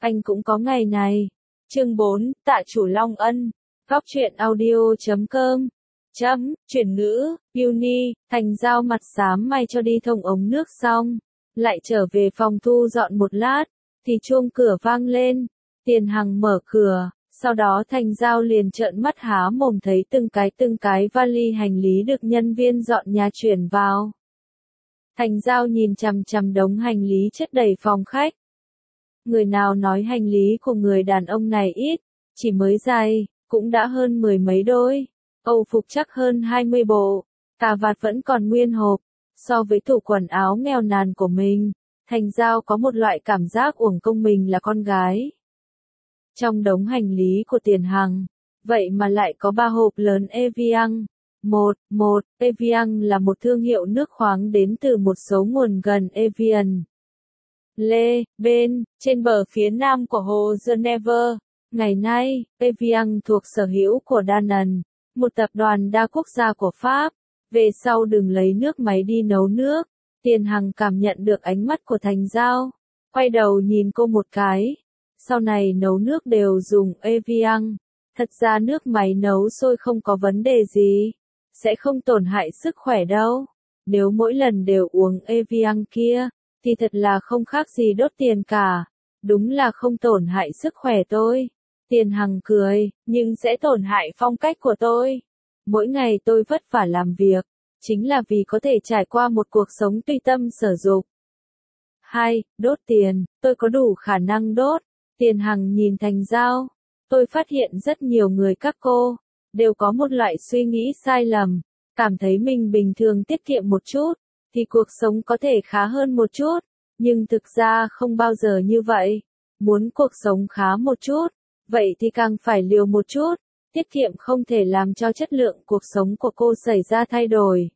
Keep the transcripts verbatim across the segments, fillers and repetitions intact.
anh cũng có ngày này. Chương bốn, Tạ Chủ Long Ân. Góc truyện audio chấm com. Chấm, chuyển ngữ, Uni, Thành Giao mặt xám may cho đi thông ống nước xong. Lại trở về phòng thu dọn một lát, thì chuông cửa vang lên. Tiền Hằng mở cửa, sau đó Thành Giao liền trợn mắt há mồm thấy từng cái từng cái vali hành lý được nhân viên dọn nhà chuyển vào. Thành Giao nhìn chằm chằm đống hành lý chất đầy phòng khách. Người nào nói hành lý của người đàn ông này ít, chỉ mới giày, cũng đã hơn mười mấy đôi, Âu phục chắc hơn hai mươi bộ, cà vạt vẫn còn nguyên hộp. So với tủ quần áo nghèo nàn của mình, Thành Giao có một loại cảm giác uổng công mình là con gái. Trong đống hành lý của Tiền Hằng, vậy mà lại có ba hộp lớn Evian. Một, một, Evian là một thương hiệu nước khoáng đến từ một số nguồn gần Evian. Lê, bên, trên bờ phía nam của hồ Geneva. Ngày nay, Evian thuộc sở hữu của Danone, một tập đoàn đa quốc gia của Pháp. Về sau đừng lấy nước máy đi nấu nước. Tiền Hằng cảm nhận được ánh mắt của Thành Giao, quay đầu nhìn cô một cái. Sau này nấu nước đều dùng Evian. Thật ra nước máy nấu sôi không có vấn đề gì, sẽ không tổn hại sức khỏe đâu. Nếu mỗi lần đều uống Evian kia, thì thật là không khác gì đốt tiền cả. Đúng là không tổn hại sức khỏe tôi. Tiền Hằng cười, nhưng sẽ tổn hại phong cách của tôi. Mỗi ngày tôi vất vả làm việc, chính là vì có thể trải qua một cuộc sống tùy tâm sở dục. Hai, đốt tiền, tôi có đủ khả năng đốt. Tiền Hằng nhìn Thành Giao, tôi phát hiện rất nhiều người các cô, đều có một loại suy nghĩ sai lầm, cảm thấy mình bình thường tiết kiệm một chút, thì cuộc sống có thể khá hơn một chút, nhưng thực ra không bao giờ như vậy. Muốn cuộc sống khá một chút, vậy thì càng phải liều một chút, tiết kiệm không thể làm cho chất lượng cuộc sống của cô xảy ra thay đổi.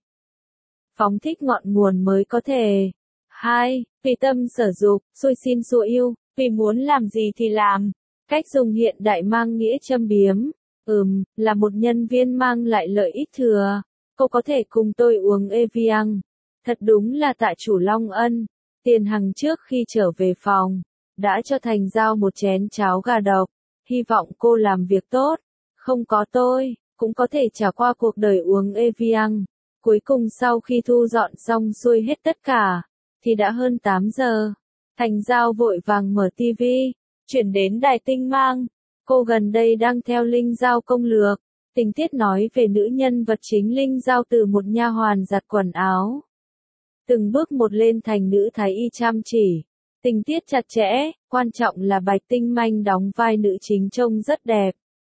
Phóng thích ngọn nguồn mới có thể. Hai, tùy tâm sở dục, xui xin xua yêu, vì muốn làm gì thì làm. Cách dùng hiện đại mang nghĩa châm biếm. Ừm, là một nhân viên mang lại lợi ích thừa. Cô có thể cùng tôi uống Evian. Thật đúng là Tạ Chủ Long Ân. Tiền Hằng trước khi trở về phòng, đã cho Thành Giao một chén cháo gà độc. Hy vọng cô làm việc tốt. Không có tôi, cũng có thể trải qua cuộc đời uống Evian. Cuối cùng sau khi thu dọn xong xuôi hết tất cả, thì đã hơn tám giờ. Thành Giao vội vàng mở tivi, chuyển đến đài Tinh Mang. Cô gần đây đang theo Linh Giao công lược. Tình tiết nói về nữ nhân vật chính Linh Giao từ một nha hoàn giặt quần áo, từng bước một lên thành nữ thái y chăm chỉ. Tình tiết chặt chẽ, quan trọng là Bạch Tinh Manh đóng vai nữ chính trông rất đẹp.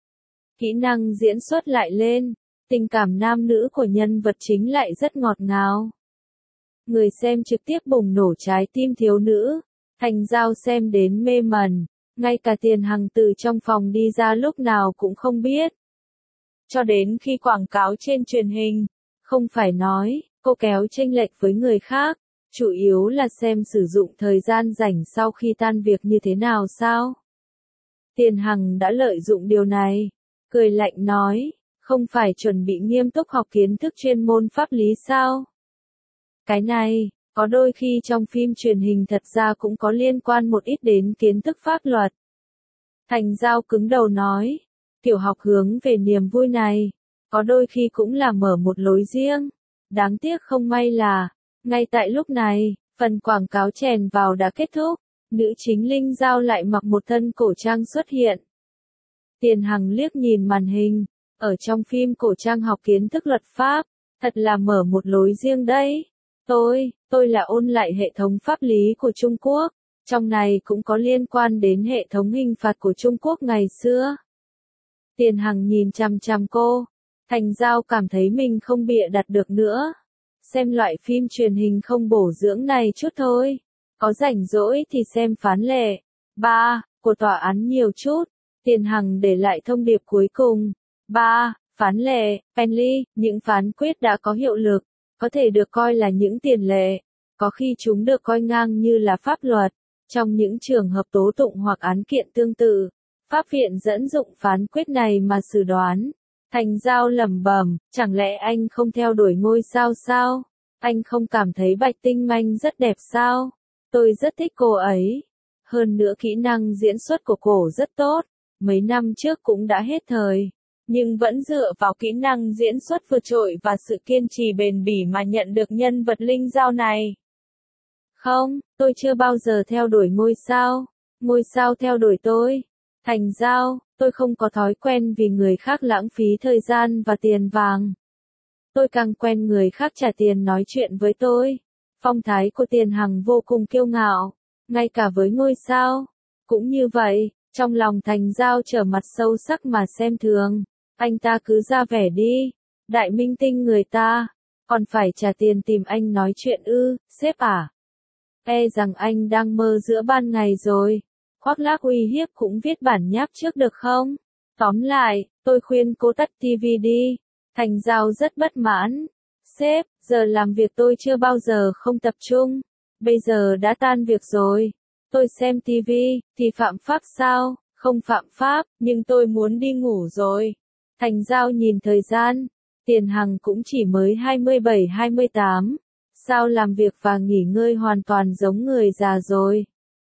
Kỹ năng diễn xuất lại lên, tình cảm nam nữ của nhân vật chính lại rất ngọt ngào. Người xem trực tiếp bùng nổ trái tim thiếu nữ. Thành Giao xem đến mê mẩn, ngay cả Tiền Hằng từ trong phòng đi ra lúc nào cũng không biết. Cho đến khi quảng cáo trên truyền hình, không phải nói, cô kéo chênh lệch với người khác, chủ yếu là xem sử dụng thời gian rảnh sau khi tan việc như thế nào sao? Tiền Hằng đã lợi dụng điều này, cười lạnh nói, không phải chuẩn bị nghiêm túc học kiến thức chuyên môn pháp lý sao? Cái này, có đôi khi trong phim truyền hình thật ra cũng có liên quan một ít đến kiến thức pháp luật. Thành Giao cứng đầu nói, tiểu học hướng về niềm vui này, có đôi khi cũng là mở một lối riêng. Đáng tiếc không may là, ngay tại lúc này, phần quảng cáo chèn vào đã kết thúc, nữ chính Linh Giao lại mặc một thân cổ trang xuất hiện. Tiền Hằng liếc nhìn màn hình, ở trong phim cổ trang học kiến thức luật pháp, thật là mở một lối riêng đấy. Tôi, tôi là ôn lại hệ thống pháp lý của Trung Quốc, trong này cũng có liên quan đến hệ thống hình phạt của Trung Quốc ngày xưa. Tiền Hằng nhìn chằm chằm cô, Thành Giao cảm thấy mình không bịa đặt được nữa. Xem loại phim truyền hình không bổ dưỡng này chút thôi, có rảnh rỗi thì xem phán lệ. Ba, của tòa án nhiều chút. Tiền Hằng để lại thông điệp cuối cùng. Ba, phán lệ, penalty, những phán quyết đã có hiệu lực, có thể được coi là những tiền lệ, có khi chúng được coi ngang như là pháp luật. Trong những trường hợp tố tụng hoặc án kiện tương tự, pháp viện dẫn dụng phán quyết này mà xử đoán. Thành Giao lẩm bẩm, chẳng lẽ anh không theo đuổi ngôi sao sao? Anh không cảm thấy Bạch Tinh Manh rất đẹp sao? Tôi rất thích cô ấy. Hơn nữa kỹ năng diễn xuất của cổ rất tốt, mấy năm trước cũng đã hết thời, nhưng vẫn dựa vào kỹ năng diễn xuất vượt trội và sự kiên trì bền bỉ mà nhận được nhân vật linh giao này. Không, tôi chưa bao giờ theo đuổi ngôi sao, ngôi sao theo đuổi tôi. Thành Giao, tôi không có thói quen vì người khác lãng phí thời gian và tiền vàng. Tôi càng quen người khác trả tiền nói chuyện với tôi. Phong thái của Tiền Hằng vô cùng kiêu ngạo, ngay cả với ngôi sao. Cũng như vậy, trong lòng Thành Giao trở mặt sâu sắc mà xem thường. Anh ta cứ ra vẻ đi, đại minh tinh người ta, còn phải trả tiền tìm anh nói chuyện ư, sếp à? E rằng anh đang mơ giữa ban ngày rồi. Khoác lác uy hiếp cũng viết bản nháp trước được không? Tóm lại, tôi khuyên cô tắt tivi đi. Thành Giao rất bất mãn. Sếp, giờ làm việc tôi chưa bao giờ không tập trung. Bây giờ đã tan việc rồi. Tôi xem tivi, thì phạm pháp sao? Không phạm pháp, nhưng tôi muốn đi ngủ rồi. Thành Giao nhìn thời gian. Tiền Hằng cũng chỉ mới hai mươi bảy hai mươi tám. Sao làm việc và nghỉ ngơi hoàn toàn giống người già rồi.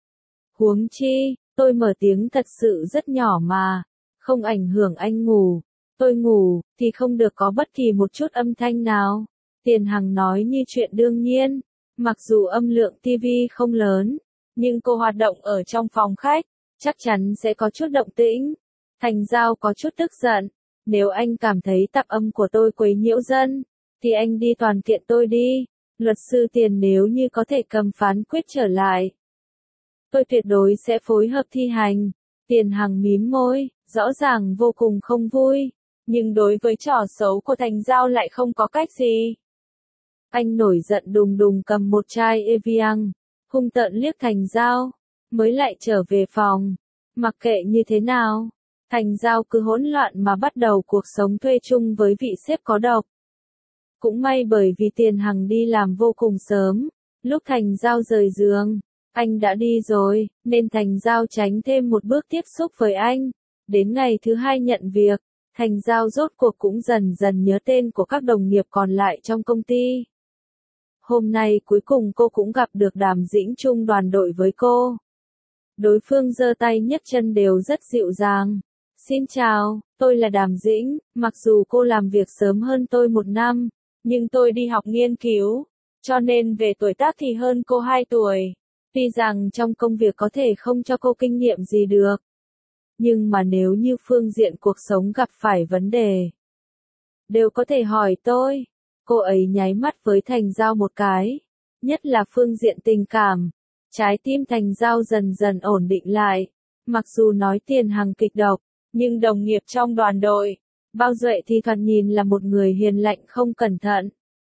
Huống chi, tôi mở tiếng thật sự rất nhỏ mà, không ảnh hưởng anh ngủ. Tôi ngủ, thì không được có bất kỳ một chút âm thanh nào. Tiền Hằng nói như chuyện đương nhiên, mặc dù âm lượng tivi không lớn, nhưng cô hoạt động ở trong phòng khách, chắc chắn sẽ có chút động tĩnh. Thành Giao có chút tức giận, nếu anh cảm thấy tạp âm của tôi quấy nhiễu dân, thì anh đi toàn kiện tôi đi. Luật sư Tiền nếu như có thể cầm phán quyết trở lại, tôi tuyệt đối sẽ phối hợp thi hành. Tiền Hằng mím môi, rõ ràng vô cùng không vui, nhưng đối với trò xấu của Thành Giao lại không có cách gì. Anh nổi giận đùng đùng cầm một chai Evian, hung tợn liếc Thành Giao, mới lại trở về phòng. Mặc kệ như thế nào, Thành Giao cứ hỗn loạn mà bắt đầu cuộc sống thuê chung với vị sếp có độc. Cũng may bởi vì Tiền Hằng đi làm vô cùng sớm, lúc Thành Giao rời giường, anh đã đi rồi, nên Thành Giao tránh thêm một bước tiếp xúc với anh. Đến ngày thứ hai nhận việc, Thành Giao rốt cuộc cũng dần dần nhớ tên của các đồng nghiệp còn lại trong công ty. Hôm nay cuối cùng cô cũng gặp được Đàm Dĩnh chung đoàn đội với cô. Đối phương giơ tay nhấc chân đều rất dịu dàng. Xin chào, tôi là Đàm Dĩnh, mặc dù cô làm việc sớm hơn tôi một năm, nhưng tôi đi học nghiên cứu, cho nên về tuổi tác thì hơn cô hai tuổi. Tuy rằng trong công việc có thể không cho cô kinh nghiệm gì được, nhưng mà nếu như phương diện cuộc sống gặp phải vấn đề, đều có thể hỏi tôi. Cô ấy nháy mắt với Thành Giao một cái, nhất là phương diện tình cảm. Trái tim Thành Giao dần dần ổn định lại, mặc dù nói Tiền Hằng kịch độc, nhưng đồng nghiệp trong đoàn đội, Bao Duệ thì thoạt nhìn là một người hiền lạnh không cẩn thận.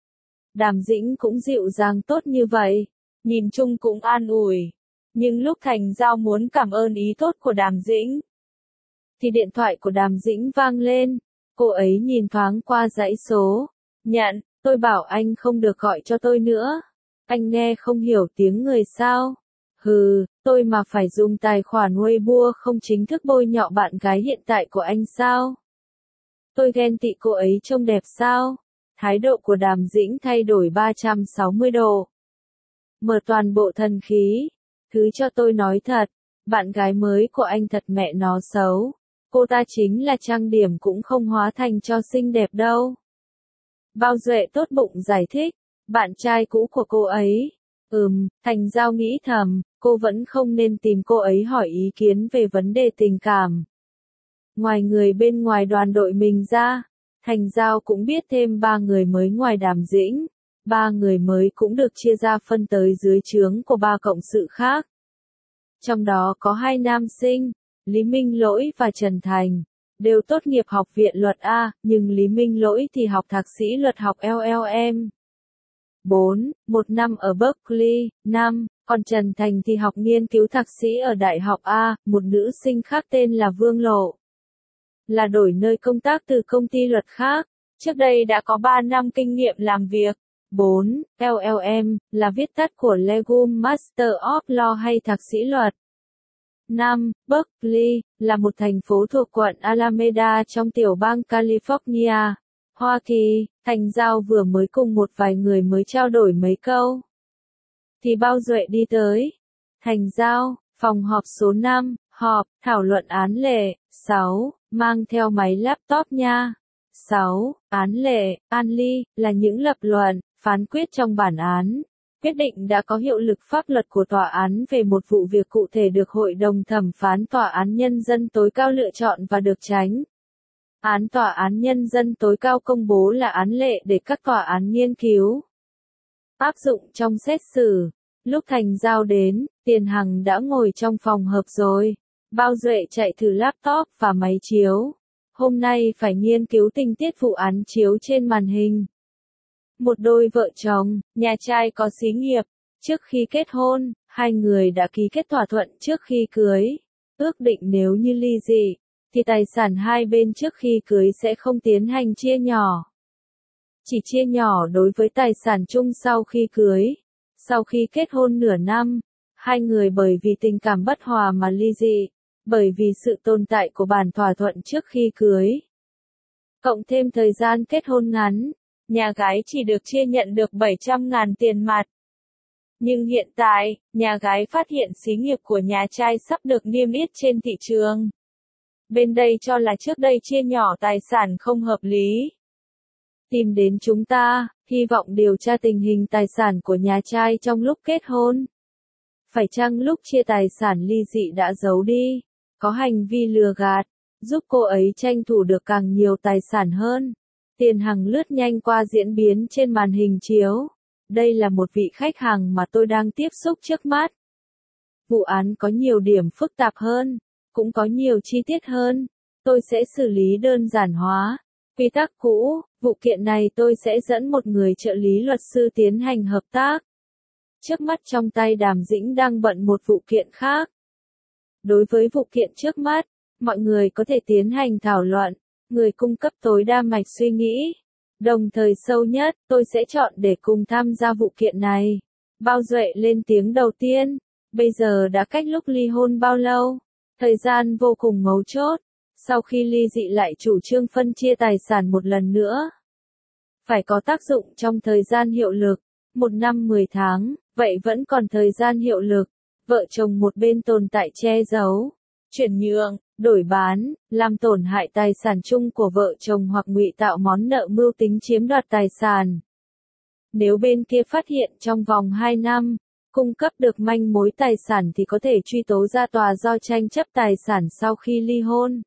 Đàm Dĩnh cũng dịu dàng tốt như vậy, nhìn chung cũng an ủi. Nhưng lúc Thành Giao muốn cảm ơn ý tốt của Đàm Dĩnh, thì điện thoại của Đàm Dĩnh vang lên. Cô ấy nhìn thoáng qua dãy số. Nhận, tôi bảo anh không được gọi cho tôi nữa. Anh nghe không hiểu tiếng người sao? Hừ, tôi mà phải dùng tài khoản Weibo không chính thức bôi nhọ bạn gái hiện tại của anh sao? Tôi ghen tị cô ấy trông đẹp sao? Thái độ của Đàm Dĩnh thay đổi ba trăm sáu mươi độ. Mở toàn bộ thần khí. Thứ cho tôi nói thật, bạn gái mới của anh thật mẹ nó xấu. Cô ta chính là trang điểm cũng không hóa thành cho xinh đẹp đâu. Bao Duệ tốt bụng giải thích, bạn trai cũ của cô ấy. Ừm, Thành Giao nghĩ thầm, cô vẫn không nên tìm cô ấy hỏi ý kiến về vấn đề tình cảm. Ngoài người bên ngoài đoàn đội mình ra, Thành Giao cũng biết thêm ba người mới ngoài Đàm Dĩnh. Ba người mới cũng được chia ra phân tới dưới trướng của ba cộng sự khác. Trong đó có hai nam sinh, Lý Minh Lỗi và Trần Thành, đều tốt nghiệp học viện luật A, nhưng Lý Minh Lỗi thì học thạc sĩ luật học L L M. bốn, một năm ở Berkeley, năm, còn Trần Thành thì học nghiên cứu thạc sĩ ở Đại học A, một nữ sinh khác tên là Vương Lộ. Là đổi nơi công tác từ công ty luật khác, trước đây đã có ba năm kinh nghiệm làm việc. bốn. L L M, là viết tắt của Legal Master of Law hay thạc sĩ luật. năm. Berkeley, là một thành phố thuộc quận Alameda trong tiểu bang California, Hoa Kỳ. Thành Giao vừa mới cùng một vài người mới trao đổi mấy câu, thì Bao Duệ đi tới. Thành Giao, Phòng họp số năm, họp, thảo luận án lệ. sáu. Mang theo máy laptop nha. sáu. Án lệ, an ly, là những lập luận, phán quyết trong bản án. Quyết định đã có hiệu lực pháp luật của tòa án về một vụ việc cụ thể được Hội đồng thẩm phán Tòa án Nhân dân tối cao lựa chọn và được tránh án Tòa án Nhân dân tối cao công bố là án lệ để các tòa án nghiên cứu. Áp dụng trong xét xử. Lúc Thành Giao đến, Tiền Hằng đã ngồi trong phòng họp rồi. Bao Duệ chạy thử laptop và máy chiếu. Hôm nay phải nghiên cứu tình tiết vụ án chiếu trên màn hình. Một đôi vợ chồng, nhà trai có xí nghiệp. Trước khi kết hôn, hai người đã ký kết thỏa thuận trước khi cưới. Ước định nếu như ly dị, thì tài sản hai bên trước khi cưới sẽ không tiến hành chia nhỏ. Chỉ chia nhỏ đối với tài sản chung sau khi cưới. Sau khi kết hôn nửa năm, hai người bởi vì tình cảm bất hòa mà ly dị, bởi vì sự tồn tại của bản thỏa thuận trước khi cưới. Cộng thêm thời gian kết hôn ngắn, nhà gái chỉ được chia nhận được bảy trăm ngàn tiền mặt. Nhưng hiện tại, nhà gái phát hiện xí nghiệp của nhà trai sắp được niêm yết trên thị trường. Bên đây cho là trước đây chia nhỏ tài sản không hợp lý. Tìm đến chúng ta, hy vọng điều tra tình hình tài sản của nhà trai trong lúc kết hôn. Phải chăng lúc chia tài sản ly dị đã giấu đi, có hành vi lừa gạt, giúp cô ấy tranh thủ được càng nhiều tài sản hơn. Tiền Hằng lướt nhanh qua diễn biến trên màn hình chiếu. Đây là một vị khách hàng mà tôi đang tiếp xúc trước mắt. Vụ án có nhiều điểm phức tạp hơn, cũng có nhiều chi tiết hơn. Tôi sẽ xử lý đơn giản hóa quy tắc cũ. Vụ kiện này tôi sẽ dẫn một người trợ lý luật sư tiến hành hợp tác. Trước mắt trong tay Đàm Dĩnh đang bận một vụ kiện khác. Đối với vụ kiện trước mắt, mọi người có thể tiến hành thảo luận. Người cung cấp tối đa mạch suy nghĩ, đồng thời sâu nhất, tôi sẽ chọn để cùng tham gia vụ kiện này. Bao Duệ lên tiếng đầu tiên. Bây giờ đã cách lúc ly hôn bao lâu? Thời gian vô cùng mấu chốt. Sau khi ly dị lại chủ trương phân chia tài sản một lần nữa. Phải có tác dụng trong thời gian hiệu lực, một năm mười tháng, vậy vẫn còn thời gian hiệu lực. Vợ chồng một bên tồn tại che giấu, chuyển nhượng, đổi bán, làm tổn hại tài sản chung của vợ chồng hoặc ngụy tạo món nợ mưu tính chiếm đoạt tài sản. Nếu bên kia phát hiện trong vòng hai năm, cung cấp được manh mối tài sản thì có thể truy tố ra tòa do tranh chấp tài sản sau khi ly hôn.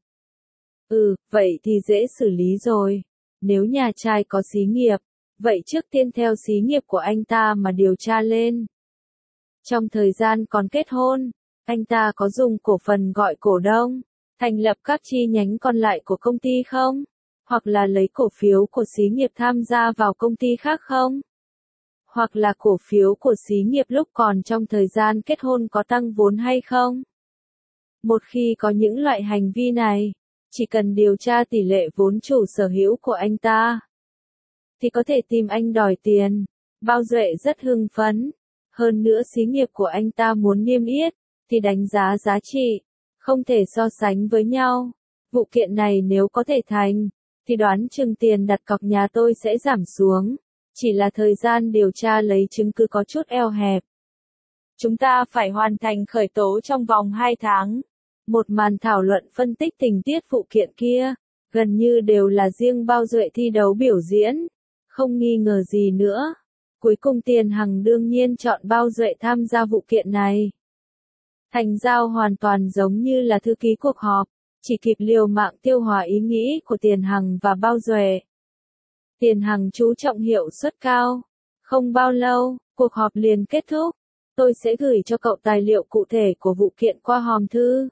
Ừ, vậy thì dễ xử lý rồi. Nếu nhà trai có xí nghiệp, vậy trước tiên theo xí nghiệp của anh ta mà điều tra lên. Trong thời gian còn kết hôn, anh ta có dùng cổ phần gọi cổ đông, thành lập các chi nhánh còn lại của công ty không? Hoặc là lấy cổ phiếu của xí nghiệp tham gia vào công ty khác không? Hoặc là cổ phiếu của xí nghiệp lúc còn trong thời gian kết hôn có tăng vốn hay không? Một khi có những loại hành vi này, chỉ cần điều tra tỷ lệ vốn chủ sở hữu của anh ta, thì có thể tìm anh đòi tiền. Bao Duệ rất hưng phấn. Hơn nữa xí nghiệp của anh ta muốn niêm yết, thì đánh giá giá trị, không thể so sánh với nhau. Vụ kiện này nếu có thể thành, thì đoán chừng tiền đặt cọc nhà tôi sẽ giảm xuống. Chỉ là thời gian điều tra lấy chứng cứ có chút eo hẹp. Chúng ta phải hoàn thành khởi tố trong vòng hai tháng. Một màn thảo luận phân tích tình tiết vụ kiện kia, gần như đều là riêng Bao Duệ thi đấu biểu diễn, không nghi ngờ gì nữa. Cuối cùng Tiền Hằng đương nhiên chọn Bao Duệ tham gia vụ kiện này. Thành Giao hoàn toàn giống như là thư ký cuộc họp, chỉ kịp liều mạng tiêu hóa ý nghĩ của Tiền Hằng và Bao Duệ. Tiền Hằng chú trọng hiệu suất cao. Không bao lâu, cuộc họp liền kết thúc. Tôi sẽ gửi cho cậu tài liệu cụ thể của vụ kiện qua hòm thư.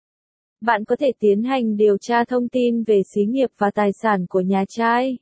Bạn có thể tiến hành điều tra thông tin về xí nghiệp và tài sản của nhà trai.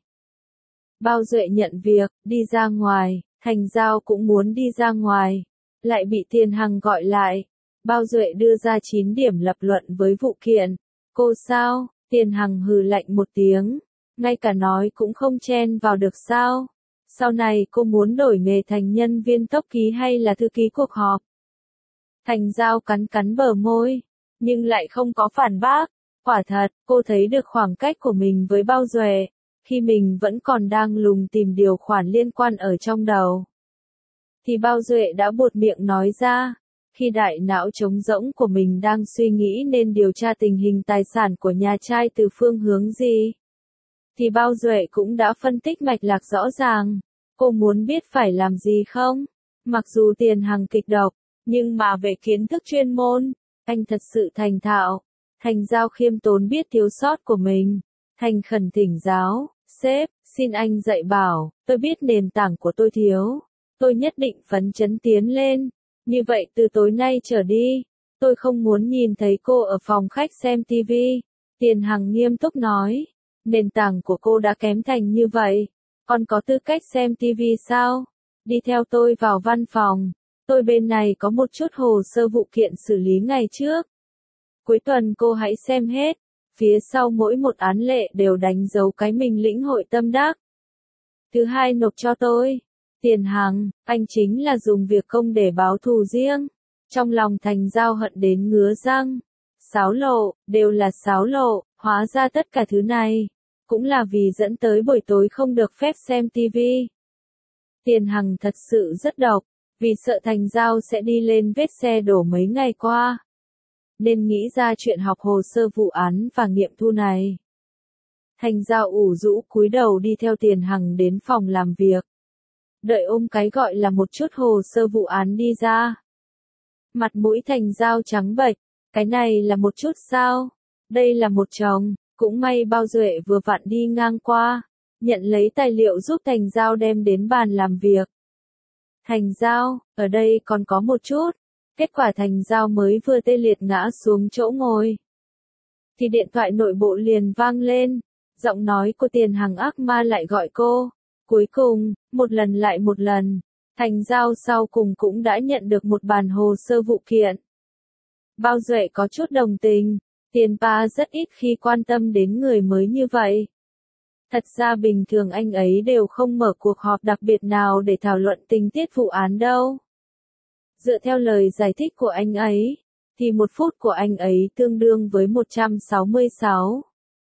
Bao Duệ nhận việc, đi ra ngoài. Thành Giao cũng muốn đi ra ngoài, lại bị Tiền Hằng gọi lại. Bao Duệ đưa ra chín điểm lập luận với vụ kiện. Cô sao? Tiền Hằng hừ lạnh một tiếng. Ngay cả nói cũng không chen vào được sao? Sau này cô muốn đổi nghề thành nhân viên tốc ký hay là thư ký cuộc họp? Thành Giao cắn cắn bờ môi, nhưng lại không có phản bác. Quả thật, cô thấy được khoảng cách của mình với Bao Duệ, khi mình vẫn còn đang lùng tìm điều khoản liên quan ở trong đầu. Thì Bao Duệ đã buột miệng nói ra, Khi đại não trống rỗng của mình đang suy nghĩ nên điều tra tình hình tài sản của nhà trai từ phương hướng gì, thì Bao Duệ cũng đã phân tích mạch lạc rõ ràng. Cô muốn biết phải làm gì không? Mặc dù Tiền Hằng kịch độc, nhưng mà về kiến thức chuyên môn, anh thật sự thành thạo. Thành Giao khiêm tốn biết thiếu sót của mình. Thành khẩn thỉnh giáo, sếp, xin anh dạy bảo, tôi biết nền tảng của tôi thiếu. Tôi nhất định phấn chấn tiến lên. Như vậy từ tối nay trở đi, tôi không muốn nhìn thấy cô ở phòng khách xem tivi. Tiền Hằng nghiêm túc nói, nền tảng của cô đã kém thành như vậy, còn có tư cách xem tivi sao? Đi theo tôi vào văn phòng, tôi bên này có một chút hồ sơ vụ kiện xử lý ngày trước. Cuối tuần cô hãy xem hết, phía sau mỗi một án lệ đều đánh dấu cái mình lĩnh hội tâm đắc. Thứ hai nộp cho tôi. Tiền Hằng, anh chính là dùng việc công để báo thù riêng. Trong lòng Thành Giao hận đến ngứa răng. Xáo lộ, đều là xáo lộ, hóa ra tất cả thứ này, cũng là vì dẫn tới buổi tối không được phép xem tivi. Tiền Hằng thật sự rất độc, vì sợ Thành Giao sẽ đi lên vết xe đổ mấy ngày qua, nên nghĩ ra chuyện học hồ sơ vụ án và nghiệm thu này. Thành Giao ủ rũ cúi đầu đi theo Tiền Hằng đến phòng làm việc. Đợi ôm cái gọi là một chút hồ sơ vụ án đi ra. Mặt mũi Thành Giao trắng bệch, cái này là một chút sao? Đây là một chồng, cũng may Bao Duệ vừa vặn đi ngang qua, nhận lấy tài liệu giúp Thành Giao đem đến bàn làm việc. Thành Giao, ở đây còn có một chút. Kết quả Thành Giao mới vừa tê liệt ngã xuống chỗ ngồi, thì điện thoại nội bộ liền vang lên, giọng nói của Tiền Hằng ác ma lại gọi cô. Cuối cùng, một lần lại một lần, Thành Giao sau cùng cũng đã nhận được một bản hồ sơ vụ kiện. Bao Duệ có chút đồng tình, Tiền Pa rất ít khi quan tâm đến người mới như vậy. Thật ra bình thường anh ấy đều không mở cuộc họp đặc biệt nào để thảo luận tình tiết vụ án đâu. Dựa theo lời giải thích của anh ấy, thì một phút của anh ấy tương đương với một trăm sáu mươi sáu.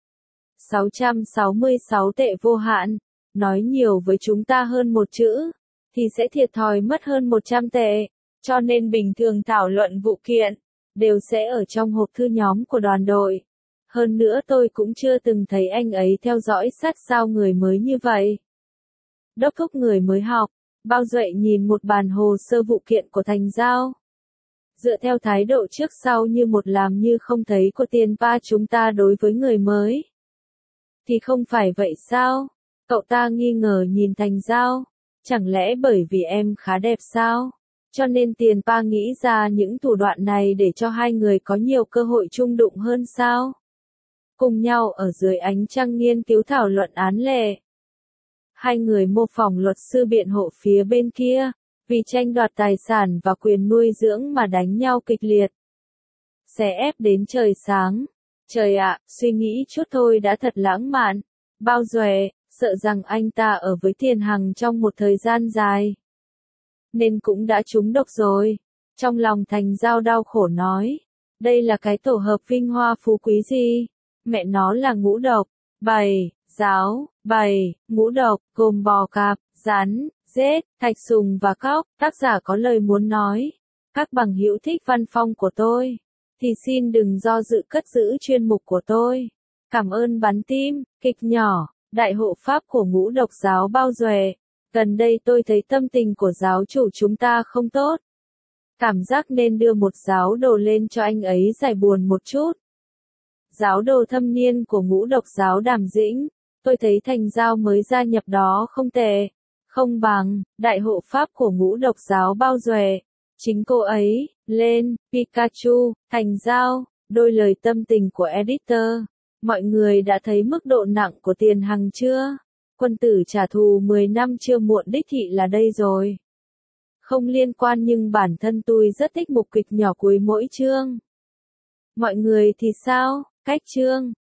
sáu trăm sáu mươi sáu tệ vô hạn. Nói nhiều với chúng ta hơn một chữ, thì sẽ thiệt thòi mất hơn một trăm tệ, cho nên bình thường thảo luận vụ kiện, đều sẽ ở trong hộp thư nhóm của đoàn đội. Hơn nữa tôi cũng chưa từng thấy anh ấy theo dõi sát sao người mới như vậy. Đốc thúc người mới học, Bao Duệ nhìn một bản hồ sơ vụ kiện của Thành Giao. Dựa theo thái độ trước sau như một làm như không thấy của Tiền Pa chúng ta đối với người mới, thì không phải vậy sao? Cậu ta nghi ngờ nhìn Thành Giao, chẳng lẽ bởi vì em khá đẹp sao? Cho nên Tiền Pa nghĩ ra những thủ đoạn này để cho hai người có nhiều cơ hội chung đụng hơn sao? Cùng nhau ở dưới ánh trăng nghiên cứu thảo luận án lệ. Hai người mô phỏng luật sư biện hộ phía bên kia, vì tranh đoạt tài sản và quyền nuôi dưỡng mà đánh nhau kịch liệt. Xé ép đến trời sáng. Trời ạ, suy nghĩ chút thôi đã thật lãng mạn. Bao Duệ, sợ rằng anh ta ở với Tiền Hằng trong một thời gian dài, nên cũng đã trúng độc rồi. Trong lòng Thành Giao đau khổ nói, đây là cái tổ hợp vinh hoa phú quý gì? Mẹ nó là ngũ độc, bầy, giáo, bầy, ngũ độc, gồm bò cạp, rắn, rết, thạch sùng và cóc. Tác giả có lời muốn nói. Các bằng hữu thích văn phong của tôi, thì xin đừng do dự cất giữ chuyên mục của tôi. Cảm ơn bắn tim, kịch nhỏ. Đại hộ pháp của ngũ độc giáo Bao Duệ. Gần đây tôi thấy tâm tình của giáo chủ chúng ta không tốt. Cảm giác nên đưa một giáo đồ lên cho anh ấy giải buồn một chút. Giáo đồ thâm niên của ngũ độc giáo Đàm Dĩnh. Tôi thấy Thành Giao mới gia nhập đó không tệ. Không bằng, đại hộ pháp của ngũ độc giáo Bao Duệ. Chính cô ấy, lên, Pikachu, Thành Giao, đôi lời tâm tình của editor. Mọi người đã thấy mức độ nặng của Tiền Hằng chưa? Quân tử trả thù mười năm chưa muộn đích thị là đây rồi. Không liên quan nhưng bản thân tôi rất thích mục kịch nhỏ cuối mỗi chương. Mọi người thì sao? Cách chương